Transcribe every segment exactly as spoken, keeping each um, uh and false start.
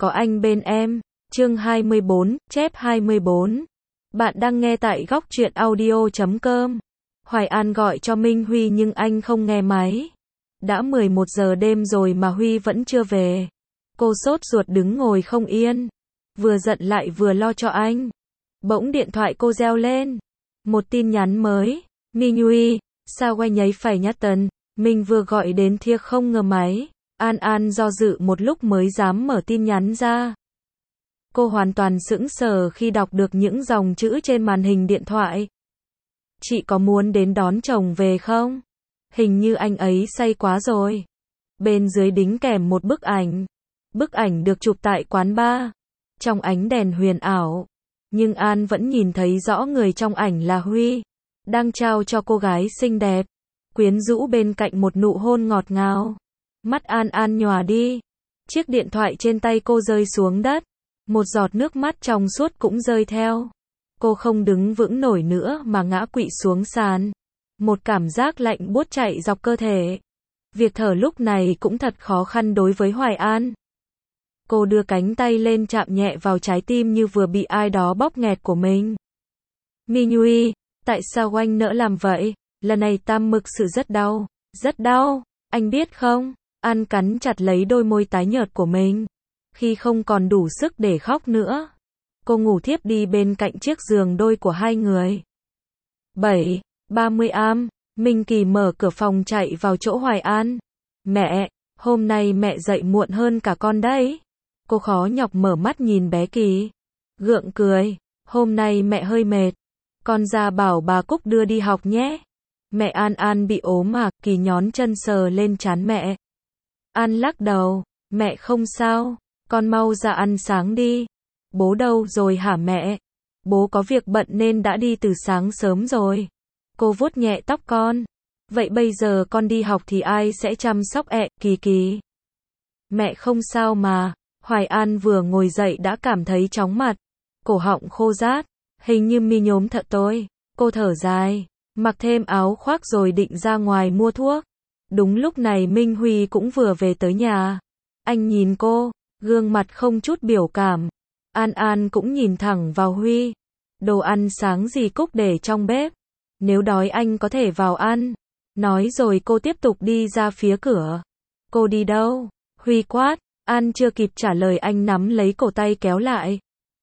có anh bên em. Chương hai mươi bốn, chép hai mươi bốn. Bạn đang nghe tại góc truyện audio chấm com. Hoài An gọi cho Minh Huy nhưng anh không nghe máy. Đã mười một giờ đêm rồi mà Huy vẫn chưa về. Cô sốt ruột đứng ngồi không yên. Vừa giận lại vừa lo cho anh. Bỗng điện thoại cô reo lên. Một tin nhắn mới. Minh Huy, sao quay nháy phải nhát tần. Mình vừa gọi đến thia không ngờ máy. An An do dự một lúc mới dám mở tin nhắn ra. Cô hoàn toàn sững sờ khi đọc được những dòng chữ trên màn hình điện thoại. Chị có muốn đến đón chồng về không? Hình như anh ấy say quá rồi. Bên dưới đính kèm một bức ảnh. Bức ảnh được chụp tại quán bar. Trong ánh đèn huyền ảo. Nhưng An vẫn nhìn thấy rõ người trong ảnh là Huy. Đang trao cho cô gái xinh đẹp. Quyến rũ bên cạnh một nụ hôn ngọt ngào. Mắt An An nhòa đi. Chiếc điện thoại trên tay cô rơi xuống đất. Một giọt nước mắt trong suốt cũng rơi theo. Cô không đứng vững nổi nữa mà ngã quỵ xuống sàn. Một cảm giác lạnh buốt chạy dọc cơ thể. Việc thở lúc này cũng thật khó khăn đối với Hoài An. Cô đưa cánh tay lên chạm nhẹ vào trái tim như vừa bị ai đó bóp nghẹt của mình. Minh Huy, tại sao anh nỡ làm vậy? Lần này tam mực sự rất đau. Rất đau, anh biết không? An cắn chặt lấy đôi môi tái nhợt của mình. Khi không còn đủ sức để khóc nữa, cô ngủ thiếp đi bên cạnh chiếc giường đôi của hai người. bảy, ba mươi am, Minh Kỳ mở cửa phòng chạy vào chỗ Hoài An. Mẹ, hôm nay mẹ dậy muộn hơn cả con đấy. Cô khó nhọc mở mắt nhìn bé Kỳ. Gượng cười, hôm nay mẹ hơi mệt. Con ra bảo bà Cúc đưa đi học nhé. Mẹ An An bị ốm à? Kỳ nhón chân sờ lên trán mẹ. An lắc đầu, mẹ không sao. Con mau ra ăn sáng đi. Bố đâu rồi hả mẹ? Bố có việc bận nên đã đi từ sáng sớm rồi. Cô vuốt nhẹ tóc con. Vậy bây giờ con đi học thì ai sẽ chăm sóc ẹ, Kỳ Kỳ? Mẹ không sao mà. Hoài An vừa ngồi dậy đã cảm thấy chóng mặt. Cổ họng khô rát. Hình như mi nhốm thật tôi. Cô thở dài. Mặc thêm áo khoác rồi định ra ngoài mua thuốc. Đúng lúc này Minh Huy cũng vừa về tới nhà. Anh nhìn cô. Gương mặt không chút biểu cảm. An An cũng nhìn thẳng vào Huy. Đồ ăn sáng gì Cúc để trong bếp. Nếu đói anh có thể vào ăn. Nói rồi cô tiếp tục đi ra phía cửa. Cô đi đâu? Huy quát. An chưa kịp trả lời anh nắm lấy cổ tay kéo lại.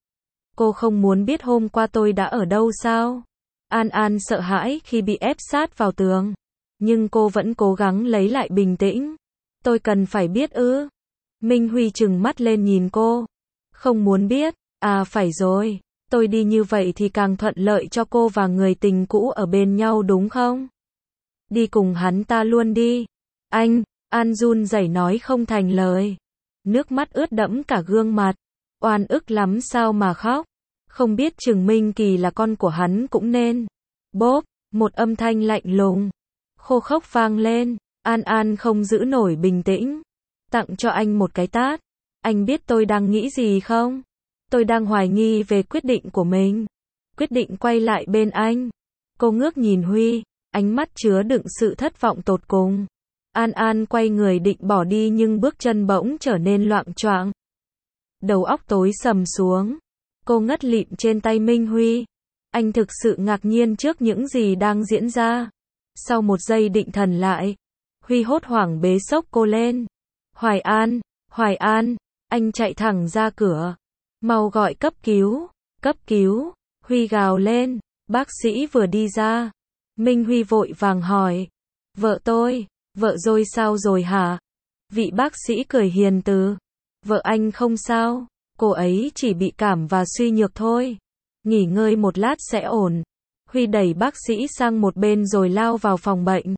Cô không muốn biết hôm qua tôi đã ở đâu sao? An An sợ hãi khi bị ép sát vào tường. Nhưng cô vẫn cố gắng lấy lại bình tĩnh. Tôi cần phải biết ư? Minh Huy trừng mắt lên nhìn cô. Không muốn biết, à phải rồi, tôi đi như vậy thì càng thuận lợi cho cô và người tình cũ ở bên nhau đúng không? Đi cùng hắn ta luôn đi. Anh, An run rẩy nói không thành lời. Nước mắt ướt đẫm cả gương mặt. Oan ức lắm sao mà khóc. Không biết chừng Minh Kỳ là con của hắn cũng nên. Bốp, một âm thanh lạnh lùng, khô khốc vang lên. An An không giữ nổi bình tĩnh. Tặng cho anh một cái tát. Anh biết tôi đang nghĩ gì không? Tôi đang hoài nghi về quyết định của mình. Quyết định quay lại bên anh. Cô ngước nhìn Huy, ánh mắt chứa đựng sự thất vọng tột cùng. An An quay người định bỏ đi nhưng bước chân bỗng trở nên loạng choạng. Đầu óc tối sầm xuống. Cô ngất lịm trên tay Minh Huy. Anh thực sự ngạc nhiên trước những gì đang diễn ra. Sau một giây định thần lại, Huy hốt hoảng bế xốc cô lên. Hoài An, Hoài An, anh chạy thẳng ra cửa. Mau gọi cấp cứu, cấp cứu, Huy gào lên. Bác sĩ vừa đi ra. Minh Huy vội vàng hỏi. Vợ tôi, vợ rồi sao rồi hả? Vị bác sĩ cười hiền từ. Vợ anh không sao, cô ấy chỉ bị cảm và suy nhược thôi. Nghỉ ngơi một lát sẽ ổn. Huy đẩy bác sĩ sang một bên rồi lao vào phòng bệnh.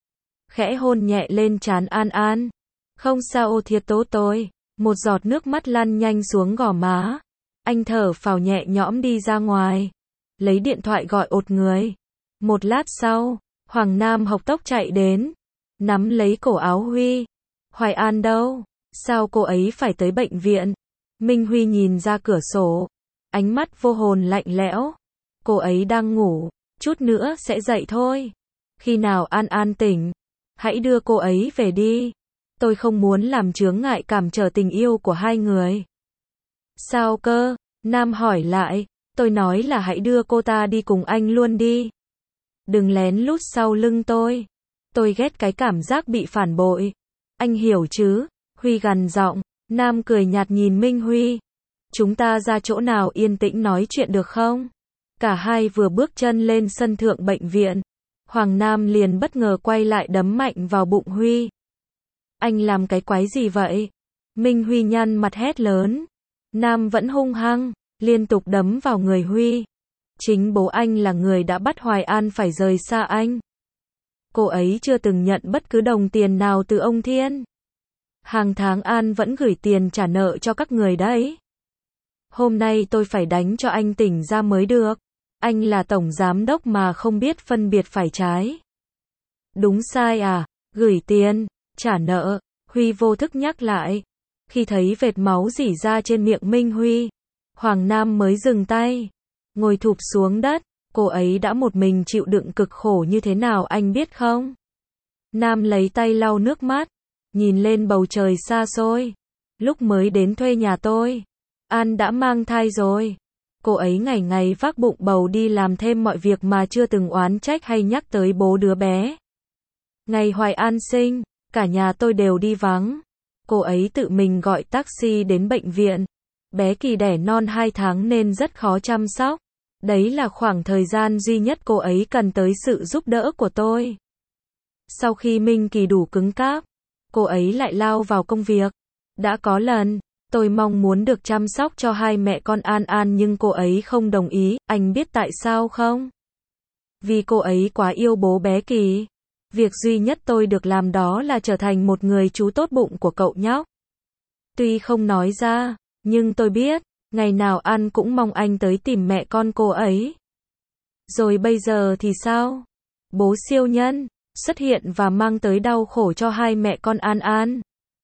Khẽ hôn nhẹ lên trán An An. Không sao ô thiệt tốt tôi. Một giọt nước mắt lăn nhanh xuống gò má. Anh thở phào nhẹ nhõm đi ra ngoài. Lấy điện thoại gọi ột người. Một lát sau, Hoàng Nam hộc tốc chạy đến. Nắm lấy cổ áo Huy. Hoài An đâu? Sao cô ấy phải tới bệnh viện? Minh Huy nhìn ra cửa sổ. Ánh mắt vô hồn lạnh lẽo. Cô ấy đang ngủ. Chút nữa sẽ dậy thôi. Khi nào An An tỉnh, hãy đưa cô ấy về đi. Tôi không muốn làm chướng ngại cản trở tình yêu của hai người. Sao cơ? Nam hỏi lại. Tôi nói là hãy đưa cô ta đi cùng anh luôn đi. Đừng lén lút sau lưng tôi. Tôi ghét cái cảm giác bị phản bội. Anh hiểu chứ? Huy gằn giọng. Nam cười nhạt nhìn Minh Huy. Chúng ta ra chỗ nào yên tĩnh nói chuyện được không? Cả hai vừa bước chân lên sân thượng bệnh viện. Hoàng Nam liền bất ngờ quay lại đấm mạnh vào bụng Huy. Anh làm cái quái gì vậy? Minh Huy nhăn mặt hét lớn. Nam vẫn hung hăng, liên tục đấm vào người Huy. Chính bố anh là người đã bắt Hoài An phải rời xa anh. Cô ấy chưa từng nhận bất cứ đồng tiền nào từ ông Thiên. Hàng tháng An vẫn gửi tiền trả nợ cho các người đấy. Hôm nay tôi phải đánh cho anh tỉnh ra mới được. Anh là tổng giám đốc mà không biết phân biệt phải trái. Đúng sai à? Gửi tiền, trả nợ. Huy vô thức nhắc lại. Khi thấy vệt máu rỉ ra trên miệng Minh Huy, Hoàng Nam mới dừng tay. Ngồi thụp xuống đất. Cô ấy đã một mình chịu đựng cực khổ như thế nào anh biết không? Nam lấy tay lau nước mắt. Nhìn lên bầu trời xa xôi. Lúc mới đến thuê nhà tôi, An đã mang thai rồi. Cô ấy ngày ngày vác bụng bầu đi làm thêm mọi việc mà chưa từng oán trách hay nhắc tới bố đứa bé. Ngày Hoài An sinh, cả nhà tôi đều đi vắng. Cô ấy tự mình gọi taxi đến bệnh viện. Bé Kỳ đẻ non hai tháng nên rất khó chăm sóc. Đấy là khoảng thời gian duy nhất cô ấy cần tới sự giúp đỡ của tôi. Sau khi Minh Kỳ đủ cứng cáp, cô ấy lại lao vào công việc. Đã có lần, tôi mong muốn được chăm sóc cho hai mẹ con An An nhưng cô ấy không đồng ý, anh biết tại sao không? Vì cô ấy quá yêu bố bé Kỳ. Việc duy nhất tôi được làm đó là trở thành một người chú tốt bụng của cậu nhóc. Tuy không nói ra, nhưng tôi biết, ngày nào An cũng mong anh tới tìm mẹ con cô ấy. Rồi bây giờ thì sao? Bố siêu nhân xuất hiện và mang tới đau khổ cho hai mẹ con An An.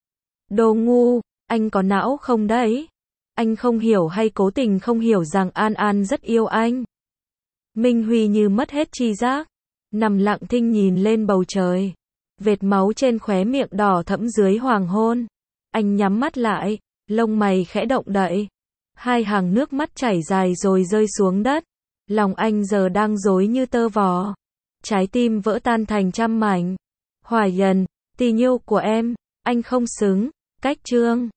Đồ ngu, anh có não không đấy? Anh không hiểu hay cố tình không hiểu rằng An An rất yêu anh? Minh Huy như mất hết tri giác, nằm lặng thinh nhìn lên bầu trời. Vệt máu trên khóe miệng đỏ thẫm dưới hoàng hôn. Anh nhắm mắt lại, lông mày khẽ động đậy. Hai hàng nước mắt chảy dài rồi rơi xuống đất. Lòng anh giờ đang rối như tơ vò. Trái tim vỡ tan thành trăm mảnh. Hoài Dần, tình yêu của em, anh không xứng. Cách chương